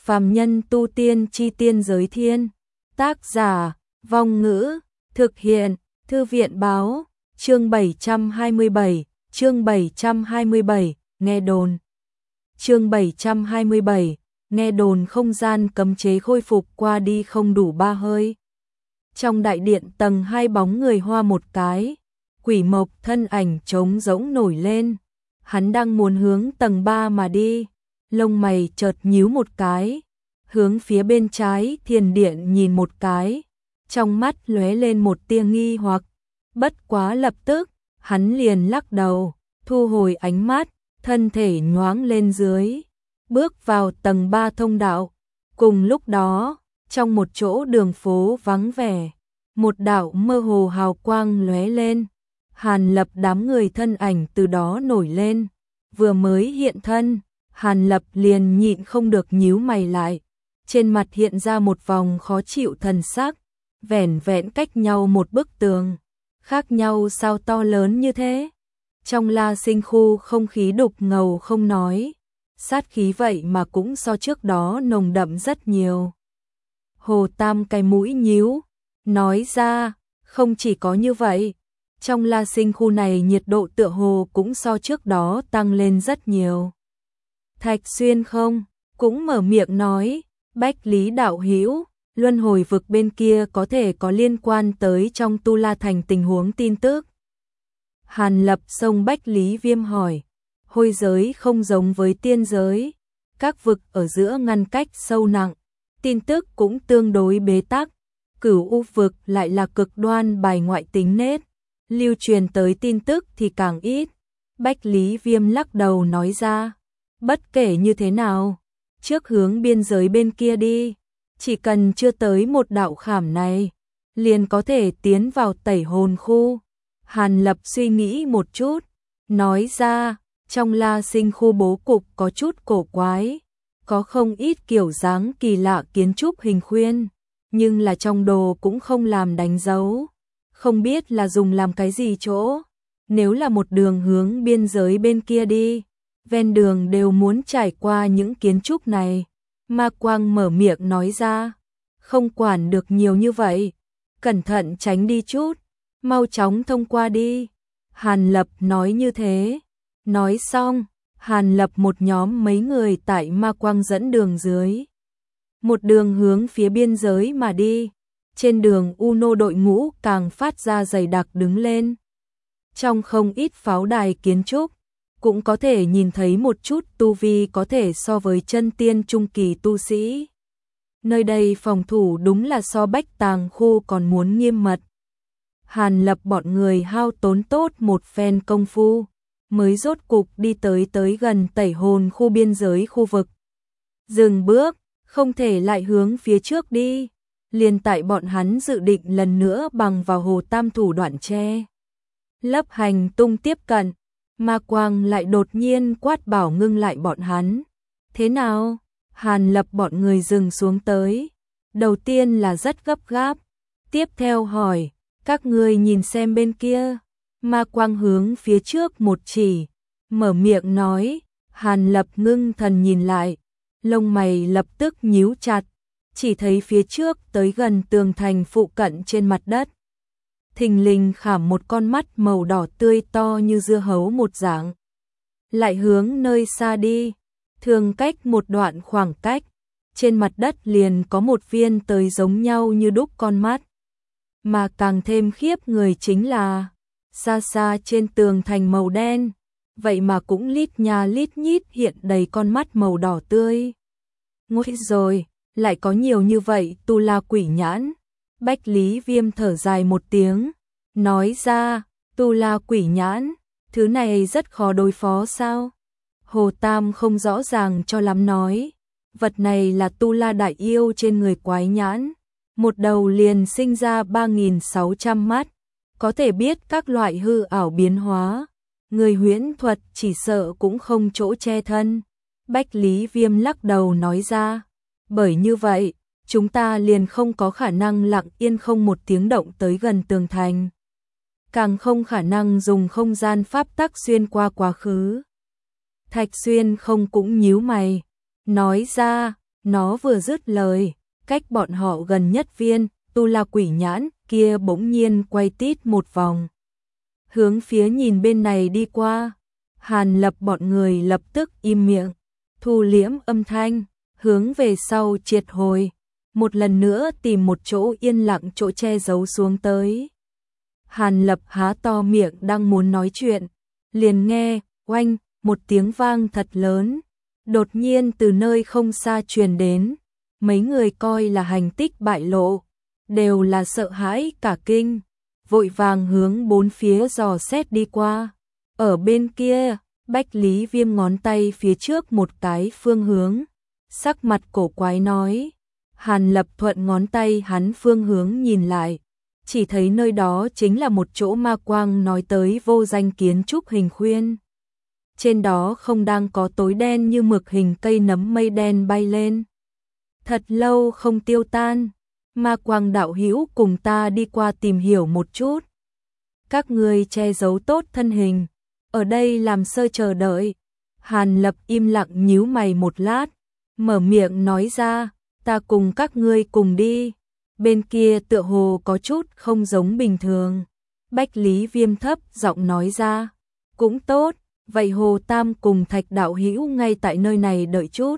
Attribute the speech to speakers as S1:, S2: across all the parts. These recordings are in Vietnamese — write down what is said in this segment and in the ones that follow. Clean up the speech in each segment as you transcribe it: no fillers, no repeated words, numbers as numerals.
S1: Phàm nhân tu tiên chi tiên giới thiên. Tác giả, Vong Ngữ, thực hiện, Thư viện báo, chương 727, nghe đồn. Chương 727, nghe đồn không gian cấm chế khôi phục qua đi không đủ 3 hơi. Trong đại điện tầng 2 bóng người hoa một cái, Quỷ Mộc thân ảnh trống rỗng nổi lên. Hắn đang muốn hướng tầng 3 mà đi, lông mày chợt nhíu một cái, hướng phía bên trái thiền điện nhìn một cái, trong mắt lóe lên một tia nghi hoặc, bất quá lập tức, hắn liền lắc đầu, thu hồi ánh mắt, thân thể nhoáng lên dưới, bước vào tầng 3 thông đạo. Cùng lúc đó, trong một chỗ đường phố vắng vẻ, một đạo mơ hồ hào quang lóe lên, Hàn Lập đám người thân ảnh từ đó nổi lên, vừa mới hiện thân, Hàn Lập liền nhịn không được nhíu mày lại, trên mặt hiện ra một vòng khó chịu thần sắc, vẻn vẹn cách nhau một bức tường, khác nhau sao to lớn như thế. Trong La Sinh khu không khí đục ngầu không nói, sát khí vậy mà cũng so trước đó nồng đậm rất nhiều. Hồ Tam cái mũi nhíu, nói ra, không chỉ có như vậy, trong La Sinh khu này nhiệt độ tựa hồ cũng so trước đó tăng lên rất nhiều. Thạch Xuyên không, cũng mở miệng nói, Bách Lý đạo hữu, luân hồi vực bên kia có thể có liên quan tới trong Tu La Thành tình huống tin tức. Hàn Lập xông Bách Lý Viêm hỏi, hôi giới không giống với tiên giới, các vực ở giữa ngăn cách sâu nặng, tin tức cũng tương đối bế tắc, Cửu U vực lại là cực đoan bài ngoại tính nết, lưu truyền tới tin tức thì càng ít. Bách Lý Viêm lắc đầu nói ra, bất kể như thế nào, trước hướng biên giới bên kia đi, chỉ cần chưa tới một đạo khảm này, liền có thể tiến vào tẩy hồn khu. Hàn Lập suy nghĩ một chút, nói ra, trong La Sinh khu bố cục có chút cổ quái, có không ít kiểu dáng kỳ lạ kiến trúc hình khuyên, nhưng là trong đồ cũng không làm đánh dấu, không biết là dùng làm cái gì chỗ. Nếu là một đường hướng biên giới bên kia đi, ven đường đều muốn trải qua những kiến trúc này. Ma Quang mở miệng nói ra, không quản được nhiều như vậy, cẩn thận tránh đi chút, mau chóng thông qua đi. Hàn Lập nói như thế, nói xong, Hàn Lập một nhóm mấy người tại Ma Quang dẫn đường dưới, một đường hướng phía biên giới mà đi. Trên đường Uno đội ngũ càng phát ra dày đặc đứng lên. Trong không ít pháo đài kiến trúc, cũng có thể nhìn thấy một chút tu vi có thể so với chân tiên trung kỳ tu sĩ. Nơi đây phòng thủ đúng là so Bách Tàng khu còn muốn nghiêm mật. Hàn Lập bọn người hao tốn tốt một phen công phu, mới rốt cục đi tới gần tẩy hồn khu biên giới khu vực. Dừng bước, không thể lại hướng phía trước đi. Liền tại bọn hắn dự định lần nữa bằng vào Hồ Tam thủ đoạn che lấp hành tung tiếp cận, Ma Quang lại đột nhiên quát bảo ngưng lại bọn hắn. Thế nào? Hàn Lập bọn người dừng xuống tới. Đầu tiên là rất gấp gáp, tiếp theo hỏi, các ngươi nhìn xem bên kia. Ma Quang hướng phía trước một chỉ, mở miệng nói. Hàn Lập ngưng thần nhìn lại, lông mày lập tức nhíu chặt, chỉ thấy phía trước tới gần tường thành phụ cận trên mặt đất, thình lình khảm một con mắt màu đỏ tươi to như dưa hấu một dạng. Lại hướng nơi xa đi, thường cách một đoạn khoảng cách, trên mặt đất liền có một viên tới giống nhau như đúc con mắt. Mà càng thêm khiếp người chính là, xa xa trên tường thành màu đen, vậy mà cũng lít nha lít nhít hiện đầy con mắt màu đỏ tươi. Ngôi rồi, lại có nhiều như vậy tu la quỷ nhãn. Bách Lý Viêm thở dài một tiếng, nói ra, tu la quỷ nhãn, thứ này rất khó đối phó sao? Hồ Tam không rõ ràng cho lắm nói, vật này là tu la đại yêu trên người quái nhãn, một đầu liền sinh ra 3.600 mắt, có thể biết các loại hư ảo biến hóa, người huyễn thuật chỉ sợ cũng không chỗ che thân. Bách Lý Viêm lắc đầu nói ra, bởi như vậy, chúng ta liền không có khả năng lặng yên không một tiếng động tới gần tường thành, càng không khả năng dùng không gian pháp tắc xuyên qua quá khứ. Thạch Xuyên không cũng nhíu mày, nói ra, Nó vừa dứt lời, cách bọn họ gần nhất viên tu la quỷ nhãn kia bỗng nhiên quay tít một vòng, hướng phía nhìn bên này đi qua. Hàn Lập bọn người lập tức im miệng, thu liễm âm thanh, hướng về sau triệt hồi, một lần nữa tìm một chỗ yên lặng chỗ che giấu xuống tới. Hàn Lập há to miệng đang muốn nói chuyện, liền nghe oanh một tiếng vang thật lớn, đột nhiên từ nơi không xa truyền đến. Mấy người coi là hành tích bại lộ, đều là sợ hãi cả kinh, vội vàng hướng bốn phía dò xét đi qua. Ở bên kia, Bách Lý Viêm ngón tay phía trước một cái phương hướng, sắc mặt cổ quái nói. Hàn Lập thuận ngón tay hắn phương hướng nhìn lại, chỉ thấy nơi đó chính là một chỗ ma quang nói tới vô danh kiến trúc hình khuyên. Trên đó không đang có tối đen như mực hình cây nấm mây đen bay lên. Thật lâu không tiêu tan, ma quang đạo hữu cùng ta đi qua tìm hiểu một chút. Các ngươi che giấu tốt thân hình, ở đây làm sơ chờ đợi. Hàn Lập im lặng nhíu mày một lát, mở miệng nói ra, ta cùng các ngươi cùng đi. Bên kia tựa hồ có chút không giống bình thường. Bách Lý Viêm thấp giọng nói ra, cũng tốt, vậy Hồ Tam cùng Thạch đạo hữu ngay tại nơi này đợi chút.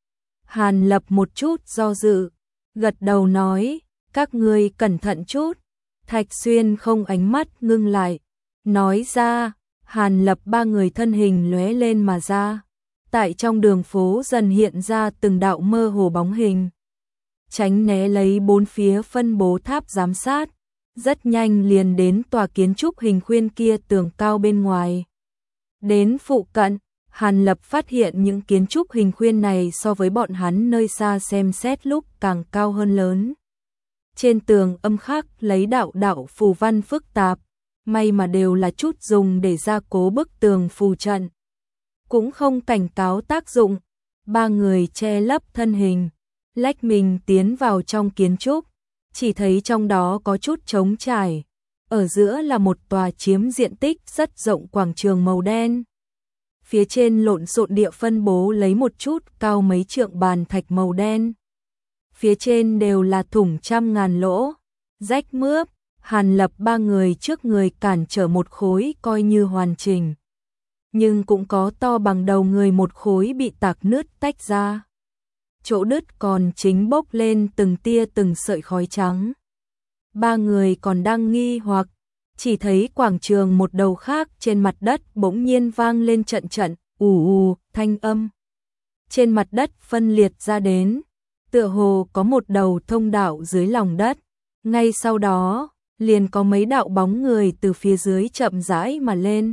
S1: Hàn Lập một chút do dự, gật đầu nói, các ngươi cẩn thận chút. Thạch Xuyên không ánh mắt ngưng lại, nói ra. Hàn Lập ba người thân hình lóe lên mà ra, tại trong đường phố dần hiện ra từng đạo mơ hồ bóng hình, tránh né lấy bốn phía phân bố tháp giám sát, rất nhanh liền đến tòa kiến trúc hình khuyên kia tường cao bên ngoài. Đến phụ cận, Hàn Lập phát hiện những kiến trúc hình khuyên này so với bọn hắn nơi xa xem xét lúc càng cao hơn lớn. Trên tường âm khắc lấy đạo đạo phù văn phức tạp, may mà đều là chút dùng để gia cố bức tường phù trận, cũng không cảnh cáo tác dụng. Ba người che lấp thân hình, lách mình tiến vào trong kiến trúc, chỉ thấy trong đó có chút trống trải, ở giữa là một tòa chiếm diện tích rất rộng quảng trường màu đen. Phía trên lộn xộn địa phân bố lấy một chút cao mấy trượng bàn thạch màu đen. Phía trên đều là thủng trăm ngàn lỗ, rách mướp. Hàn Lập ba người trước người cản trở một khối coi như hoàn chỉnh, nhưng cũng có to bằng đầu người một khối bị tạc nứt tách ra. Chỗ đứt còn chính bốc lên từng tia từng sợi khói trắng. Ba người còn đang nghi hoặc, chỉ thấy quảng trường một đầu khác trên mặt đất bỗng nhiên vang lên trận trận ù ù thanh âm. Trên mặt đất phân liệt ra đến, tựa hồ có một đầu thông đạo dưới lòng đất. Ngay sau đó, liền có mấy đạo bóng người từ phía dưới chậm rãi mà lên,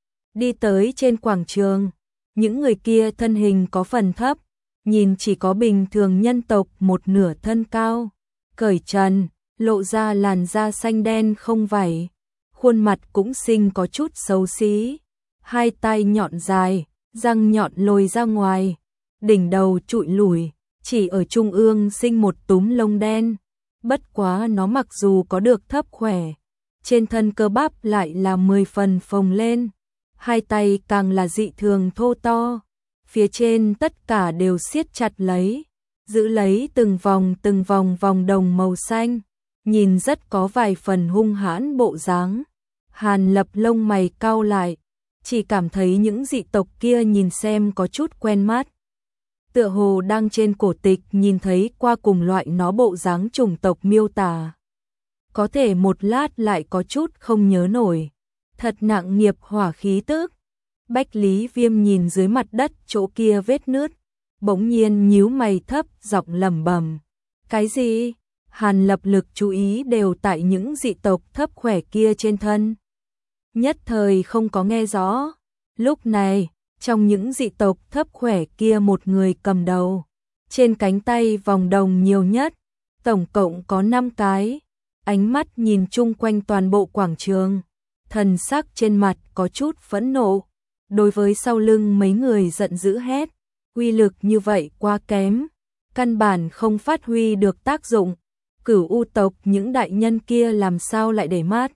S1: đi tới trên quảng trường. Những người kia thân hình có phần thấp, nhìn chỉ có bình thường nhân tộc một nửa thân cao, cởi trần, lộ ra làn da xanh đen không vảy, khuôn mặt cũng xinh có chút xấu xí, hai tai nhọn dài, răng nhọn lồi ra ngoài, đỉnh đầu trụi lủi, chỉ ở trung ương sinh một túm lông đen. Bất quá nó mặc dù có được thấp khỏe, trên thân cơ bắp lại là 10 phần phồng lên, hai tay càng là dị thường thô to, phía trên tất cả đều siết chặt lấy, giữ lấy từng vòng vòng đồng màu xanh, nhìn rất có vài phần hung hãn bộ dáng. Hàn Lập lông mày cau lại, chỉ cảm thấy những dị tộc kia nhìn xem có chút quen mắt. Tựa hồ đang trên cổ tịch nhìn thấy qua cùng loại nó bộ dáng chủng tộc miêu tả. Có thể một lát lại có chút không nhớ nổi. Thật nặng nghiệp hỏa khí tức. Bách Lý Viêm nhìn dưới mặt đất chỗ kia vết nứt, bỗng nhiên nhíu mày thấp giọng lẩm bẩm. Cái gì? Hàn Lập lực chú ý đều tại những dị tộc thấp khỏe kia trên thân. Nhất thời không có nghe rõ. Lúc này, trong những dị tộc thấp khỏe kia một người cầm đầu, trên cánh tay vòng đồng nhiều nhất, tổng cộng có 5 cái. Ánh mắt nhìn chung quanh toàn bộ quảng trường, thần sắc trên mặt có chút phẫn nộ. Đối với sau lưng mấy người giận dữ hét, uy lực như vậy quá kém, căn bản không phát huy được tác dụng. Cửu U tộc những đại nhân kia làm sao lại để mắt.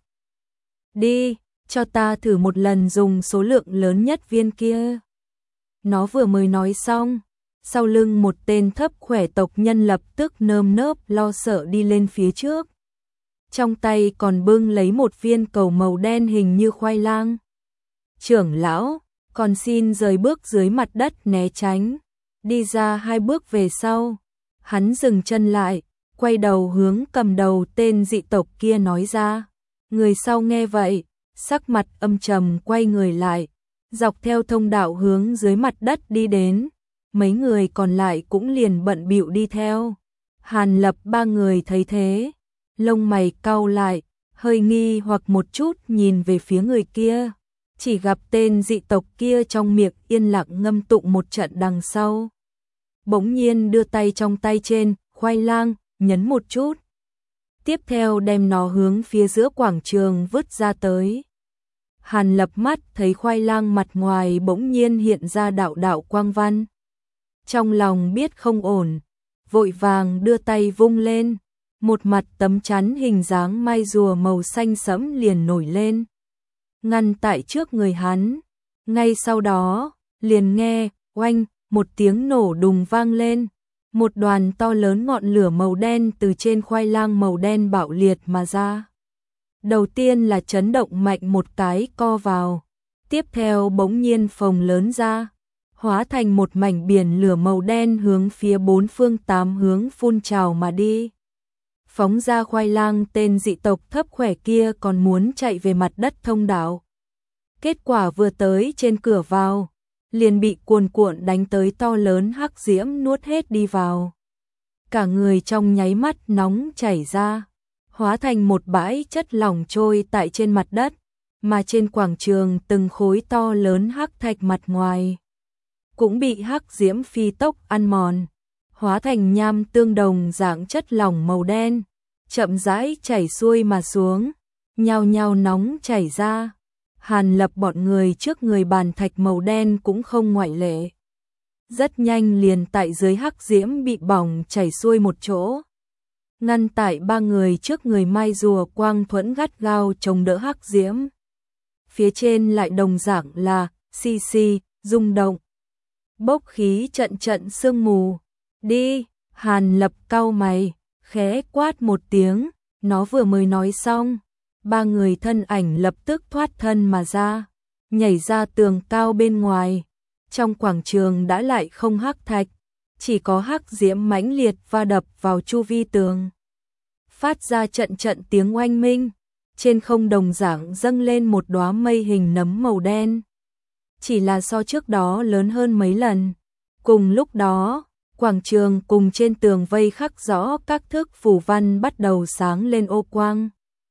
S1: Đi, cho ta thử một lần dùng số lượng lớn nhất viên kia. Nó vừa mới nói xong, sau lưng một tên thấp khỏe tộc nhân lập tức nơm nớp lo sợ đi lên phía trước. Trong tay còn bưng lấy một viên cầu màu đen hình như khoai lang. Trưởng lão, còn xin rời bước dưới mặt đất né tránh. Đi ra 2 bước về sau, hắn dừng chân lại, quay đầu hướng cầm đầu tên dị tộc kia nói ra. Người sau nghe vậy, sắc mặt âm trầm quay người lại, dọc theo thông đạo hướng dưới mặt đất đi đến. Mấy người còn lại cũng liền bận bịu đi theo. Hàn Lập 3 người thấy thế, lông mày cau lại, hơi nghi hoặc một chút nhìn về phía người kia. Chỉ gặp tên dị tộc kia trong miệng yên lặng ngâm tụng một trận đằng sau. Bỗng nhiên đưa tay trong tay trên, khoai lang, nhấn một chút. Tiếp theo đem nó hướng phía giữa quảng trường vứt ra tới. Hàn Lập mắt thấy khoai lang mặt ngoài bỗng nhiên hiện ra đạo đạo quang văn. Trong lòng biết không ổn, vội vàng đưa tay vung lên. Một mặt tấm chắn hình dáng mai rùa màu xanh sẫm liền nổi lên, ngăn tại trước người hắn. Ngay sau đó, liền nghe, oanh, một tiếng nổ đùng vang lên. Một đoàn to lớn ngọn lửa màu đen từ trên khoai lang màu đen bạo liệt mà ra. Đầu tiên là chấn động mạnh một cái co vào, tiếp theo bỗng nhiên phồng lớn ra, hóa thành một mảnh biển lửa màu đen hướng phía 4 phương 8 hướng phun trào mà đi. Phóng ra khoai lang, tên dị tộc thấp khỏe kia còn muốn chạy về mặt đất thông đạo. Kết quả vừa tới trên cửa vào, liền bị cuồn cuộn đánh tới to lớn hắc diễm nuốt hết đi vào. Cả người trong nháy mắt nóng chảy ra, hóa thành một bãi chất lỏng trôi tại trên mặt đất, mà trên quảng trường từng khối to lớn hắc thạch mặt ngoài cũng bị hắc diễm phi tốc ăn mòn, hóa thành nham tương đồng dạng chất lỏng màu đen, chậm rãi chảy xuôi mà xuống, nhao nhao nóng chảy ra. Hàn Lập bọn người trước người bàn thạch màu đen cũng không ngoại lệ. Rất nhanh liền tại dưới hắc diễm bị bỏng chảy xuôi một chỗ. Ngăn tại 3 người trước người mai rùa quang thuẫn gắt gao chống đỡ hắc diễm. Phía trên lại đồng dạng là xì xì, rung động. Bốc khí trận trận sương mù. Đi, Hàn Lập cau mày, khẽ quát một tiếng, nó vừa mới nói xong. 3 người thân ảnh lập tức thoát thân mà ra, nhảy ra tường cao bên ngoài. Trong quảng trường đã lại không hắc thạch, chỉ có hắc diễm mãnh liệt va đập vào chu vi tường. Phát ra trận trận tiếng oanh minh, trên không đồng dạng dâng lên một đóa mây hình nấm màu đen. Chỉ là so trước đó lớn hơn mấy lần. Cùng lúc đó, quảng trường cùng trên tường vây khắc rõ các thước phù văn bắt đầu sáng lên ô quang.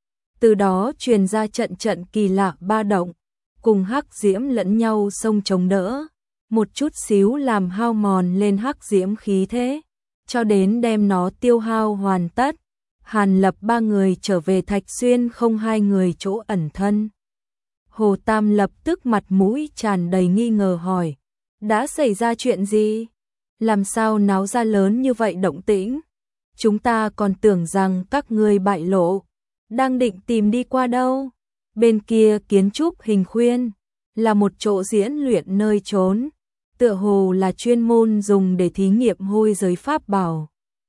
S1: Từ đó truyền ra trận trận kỳ lạ ba động, cùng hắc diễm lẫn nhau xông chống đỡ, một chút xíu làm hao mòn lên hắc diễm khí thế, cho đến đem nó tiêu hao hoàn tất. Hàn Lập 3 người trở về Thạch Xuyên không 2 người chỗ ẩn thân. Hồ Tam lập tức mặt mũi tràn đầy nghi ngờ hỏi, đã xảy ra chuyện gì? Làm sao náo ra lớn như vậy động tĩnh? Chúng ta còn tưởng rằng các ngươi bại lộ, đang định tìm đi qua đâu. Bên kia kiến trúc hình khuyên, là một chỗ diễn luyện nơi trốn, tựa hồ là chuyên môn dùng để thí nghiệm hôi giới pháp bảo.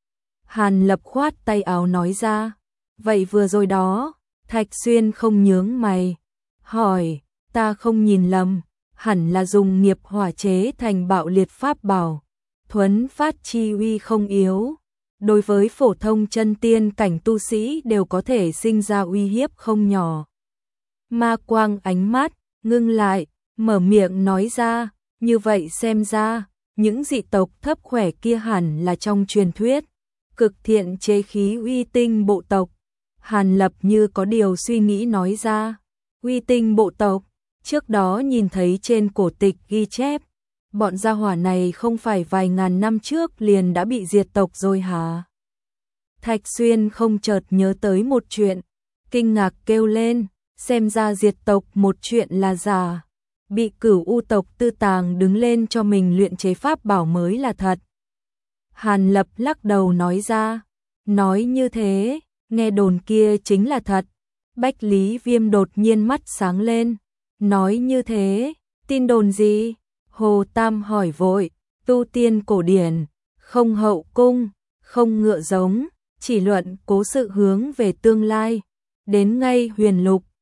S1: Hàn Lập khoát tay áo nói ra, vậy vừa rồi đó, Thạch Xuyên không nhướng mày, hỏi, ta không nhìn lầm, hẳn là dùng nghiệp hỏa chế thành bạo liệt pháp bảo, thuấn phát chi uy không yếu. Đối với phổ thông chân tiên cảnh tu sĩ đều có thể sinh ra uy hiếp không nhỏ. Ma Quang ánh mắt ngưng lại, mở miệng nói ra, như vậy xem ra, những dị tộc thấp khỏe kia hẳn là trong truyền thuyết cực thiện chế khí uy tinh bộ tộc. Hàn Lập như có điều suy nghĩ nói ra, uy tinh bộ tộc, trước đó nhìn thấy trên cổ tịch ghi chép, bọn gia hỏa này không phải vài ngàn năm trước liền đã bị diệt tộc rồi hả? Thạch Xuyên không chợt nhớ tới một chuyện, kinh ngạc kêu lên, xem ra diệt tộc một chuyện là giả, bị Cửu U tộc Tư Tàng đứng lên cho mình luyện chế pháp bảo mới là thật. Hàn Lập lắc đầu nói ra, nói như thế, nghe đồn kia chính là thật. Bách Lý Viêm đột nhiên mắt sáng lên, nói như thế, tin đồn gì? Hồ Tam hỏi vội, tu tiên cổ điển, không hậu cung, không ngựa giống, chỉ luận cố sự hướng về tương lai. Đến ngay huyền lục,